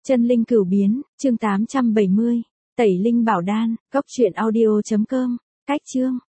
Chân linh cửu biến, chương 870. Tẩy linh bảo đan, cốc truyện audio.com. Cách chương.